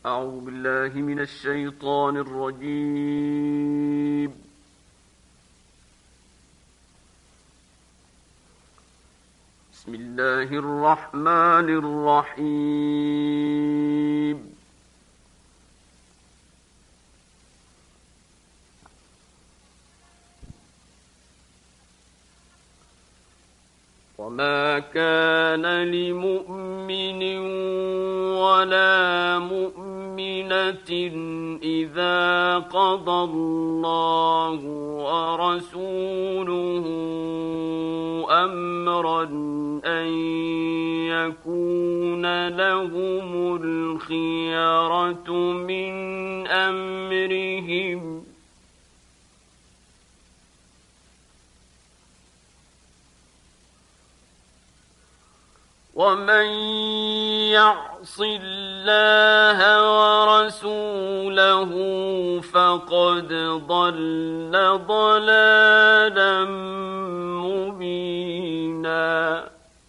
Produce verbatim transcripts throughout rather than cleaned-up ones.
أعوذ بالله من الشيطان الرجيم. بسم الله الرحمن الرحيم. وما كان لمؤمن ولا مؤمنة إذا قضى الله ورسوله أمرا أن يكون لهم الخيرة من أمرهم، ومن يعص الله ورسوله فقد ضل ضلالا مبينا.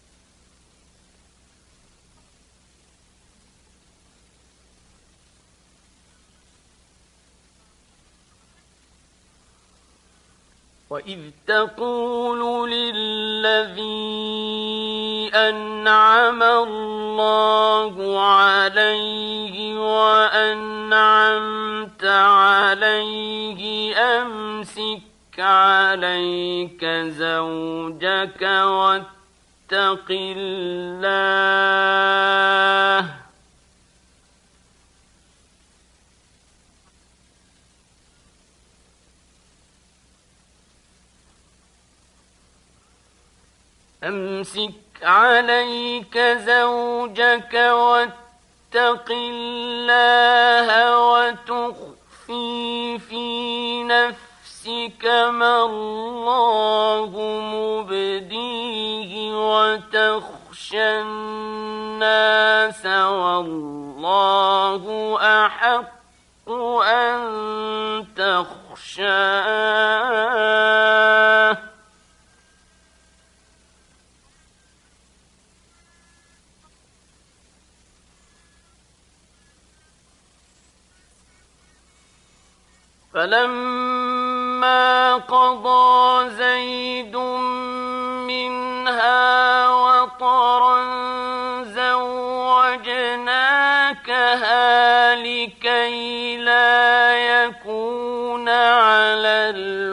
وإذ تقول للذي أنعم الله عليه وأنعمت عليه أمسك عليك زوجك واتق الله أمسك عليك زوجك واتق الله وتخفي في نفسك ما الله مبديه وتخشى الناس والله أحق أن تخشاه، فلما قضى زيد منها وطرا زوجناكها لكي لا يكون على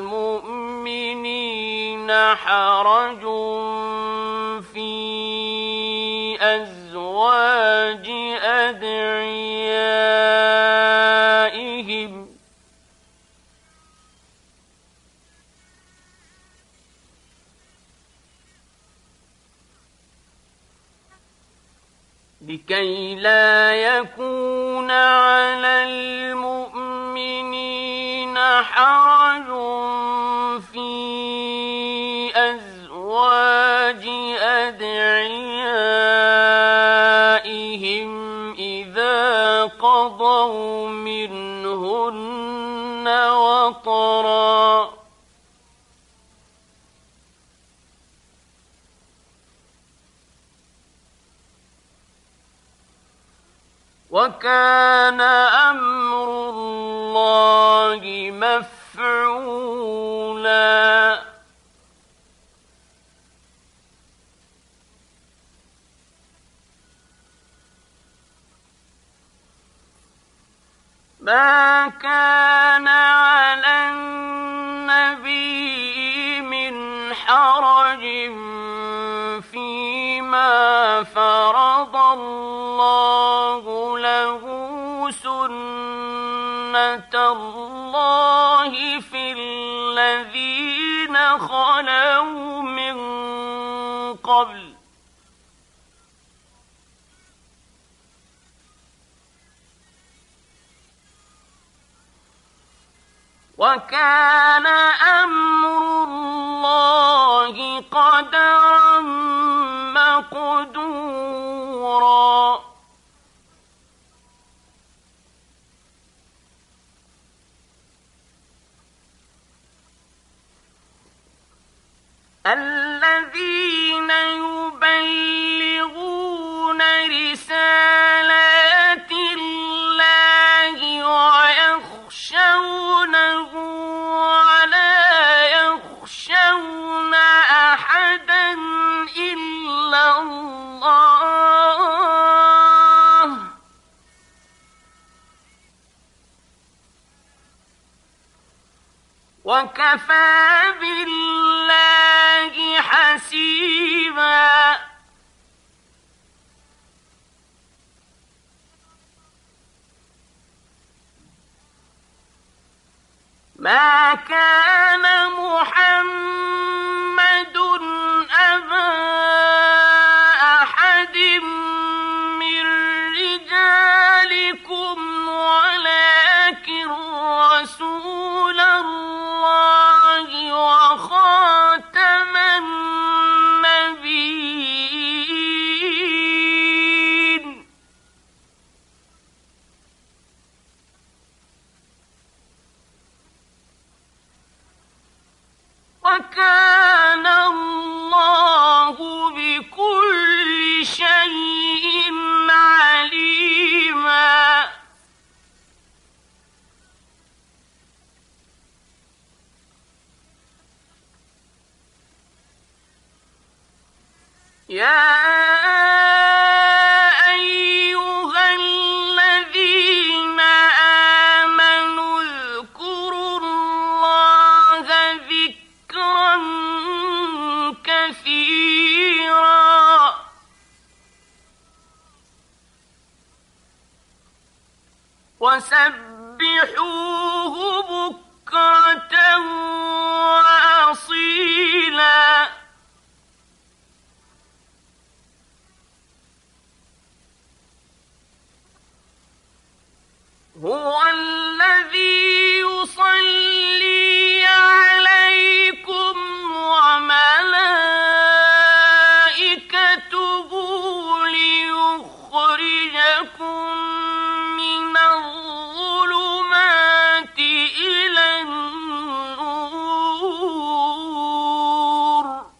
المؤمنين حرج في أزواج أدعيائهم، لكي لا يكون على المؤمنين حرج في أزواج أدعيائهم إذا قضوا منهن وطرا، وكان أمر الله مفعولا. ما كان على النبي من حرج فيما فرض الله له، سنة الله في الذين خلوا من قبل، وكان أمر الله قدرا مقدورا. الذين يبلغون رسالات الله وكفى بالله حسيبا. ما كان محمد أبا أحد من رجالكم ولكن رسول الله وخاتم النبيين. وكان الله بكل شيء عليما. يا أيها الذين آمنوا اذكروا الله ذكرا كثيرا وسبحوه بكرة وأصيلا. هو الذي يصلي عليكم وملائكته ليخرجكم من الظلمات إلى النور.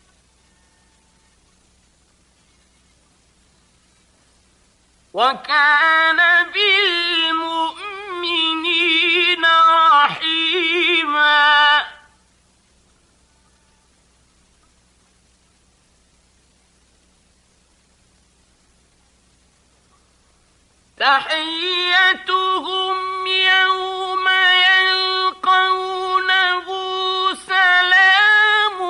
وكان بالمؤمنين رحيما. تحيتهم يوم يلقونه سلام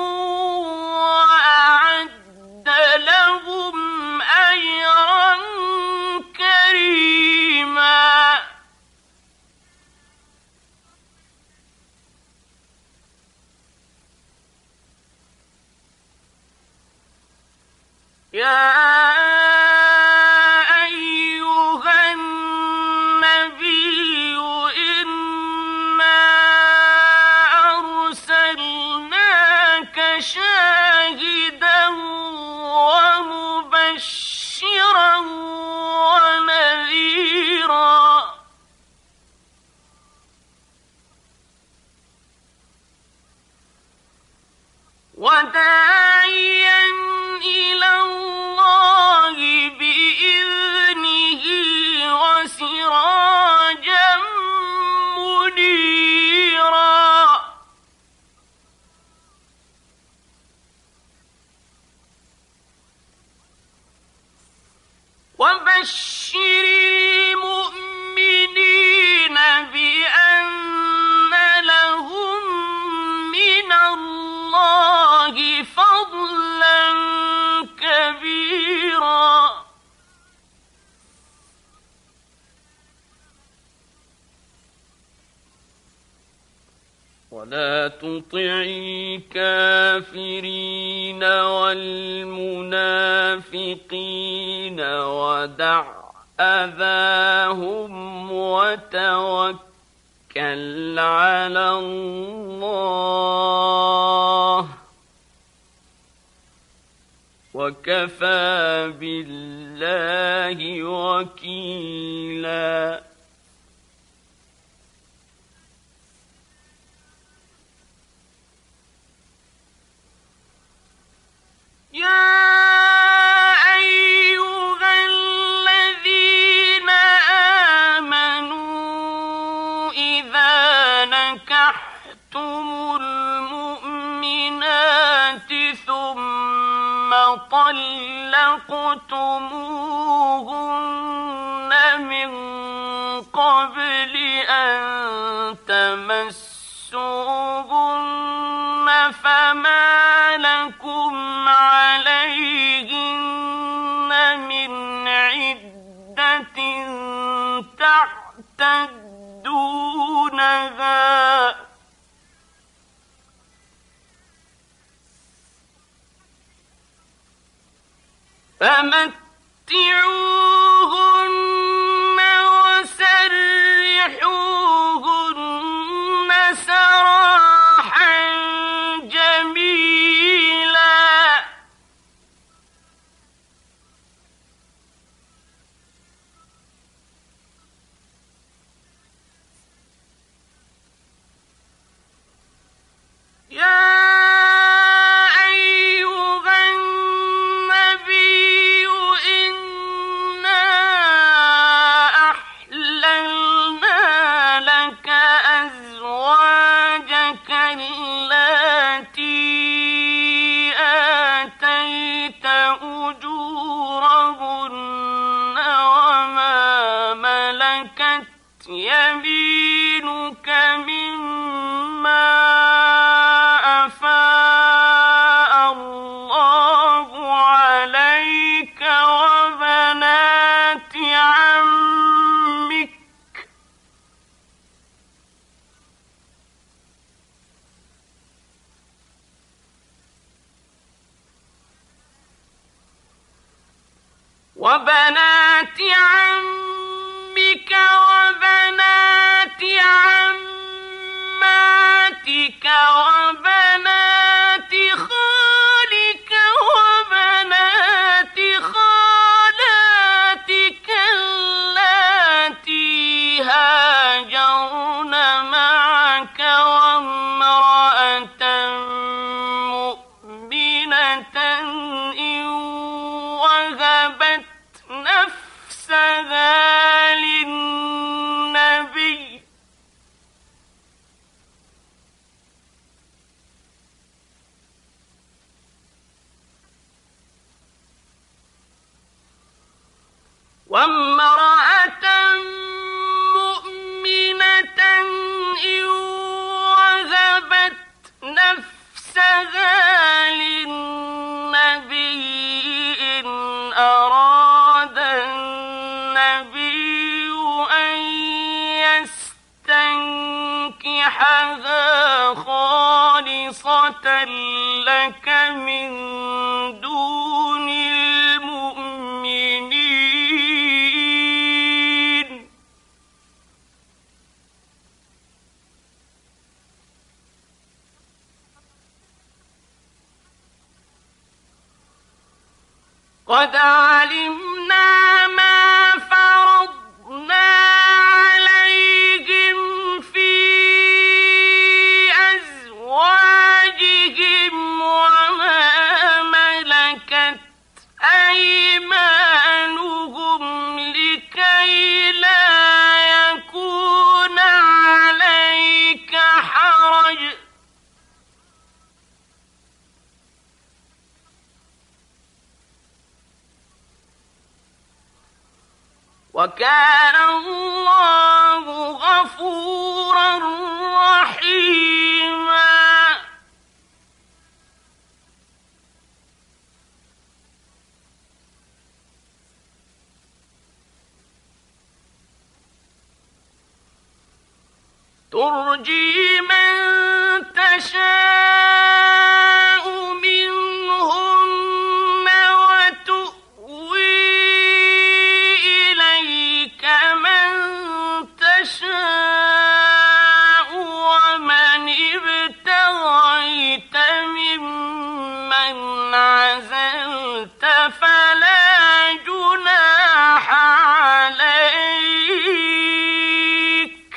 وأعد لهم أجرا كريما. يا أيها النبي إنا أرسلناك شاهدا ومبشرا ونذيرا. وداعيا إلى الله بإذنه وسراجا منيرا. وبشر المؤمنين بأن لهم من الله فضلا كبيرا. ولا تطع الكافرين والمنافقين ودع أذاهم وتوكل على الله وكفى بالله وكيلا. يا أيها الذين آمنوا إذا نكحتم المؤمنات ثم طلقتموهن من قبل أن تمسوهن تشتدونها فمتعوهن وسرحوهن سراحا جميلا. يا يمينك مما أفاء الله عليك وبنات عمك وبنات عمك وبنات عماتك وبنات خالك وبنات خالاتك اللاتي هاجرن معك وامرأة مؤمنة إن وهبت نفسها للنبي وامرأة مؤمنة إن وهبت نفسها للنبي إن أراد النبي أن يستنكحها خالصة لك من دون المؤمنين. قد علمنا ما فرضنا عليهم في أزواجهم وما ملكت أيمانهم لكي لا يكون عليك حرج. وكان الله غفورا رحيما. ترجي من تشاء منهن وتؤوي إليك من تشاء ومن ابتغيت ممن عزلت فلا جناح عليك.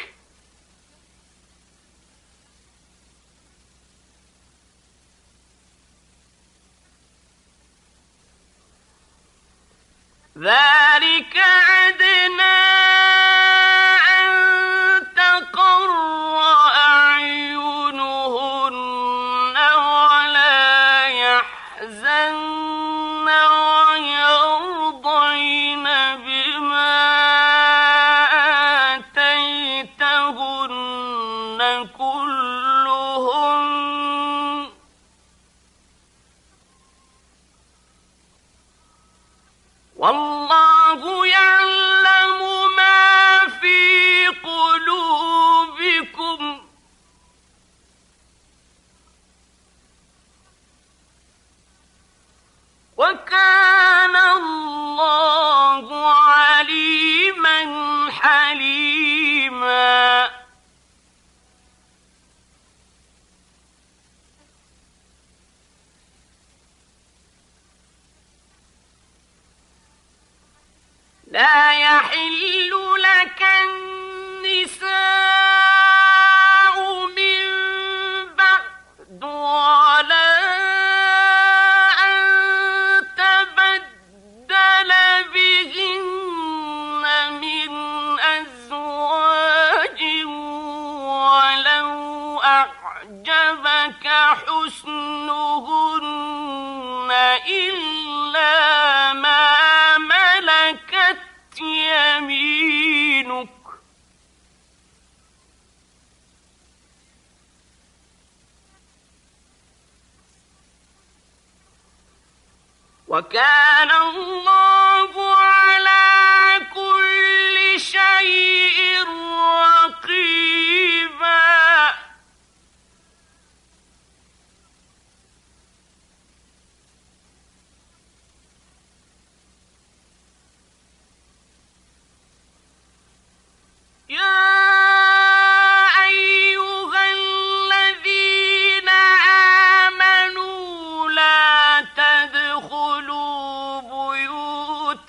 ذلك أدنى أن تقر أعينهن ولا يحزن ويرضين بما آتيتهن كلهن. والله يعلم ما في وكان الله عليما حليما. لا يحل لك النساء من بعد ولا أن تبدل بهن من أزواج ولو أعجبك حسنهن إلا ما ملكت يمينك وكان الله على كل شيء رقيبا. يا أيها الذين آمنوا لا تدخلوا بيوت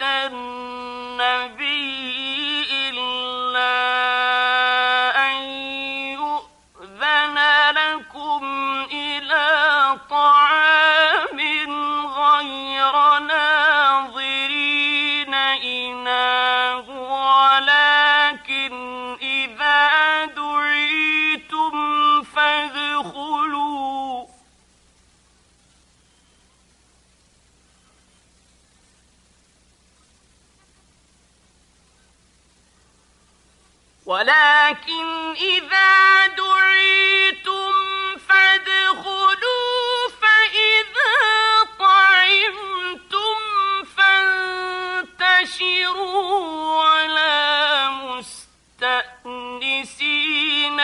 النبي إلا أن يؤذن لكم إلى طعام غير ناظرين إناه ولكن إذا دعيتم فادخلوا ولكن إذا دعيتم فادخلوا فإذا طعمتم فانتشروا ولا مستأنسين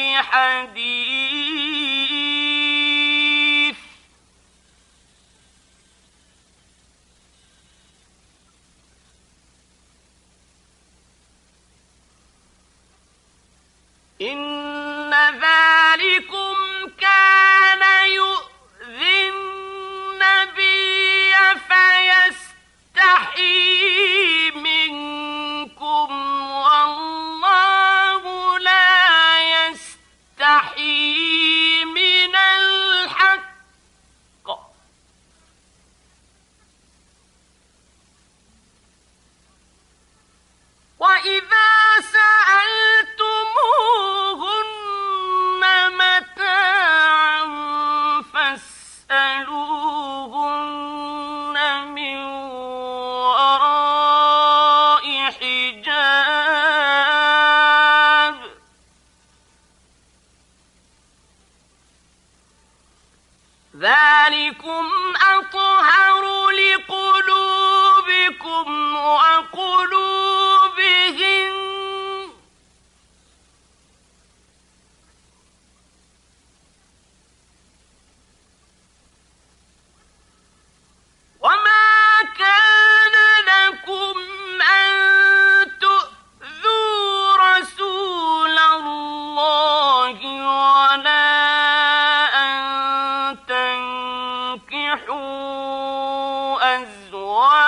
لحديث إن ذلكم كان يؤذي النبي فيستحيي منكم والله لا يستحيي من الحق وإذا سألتموهن متاعا فاسألوهن من وراء حجاب ذلكم أطهر لقلوبكم وقلوبهم وما كان لكم أن تؤذوا رسول الله ولا أن تنكحوا أزواجه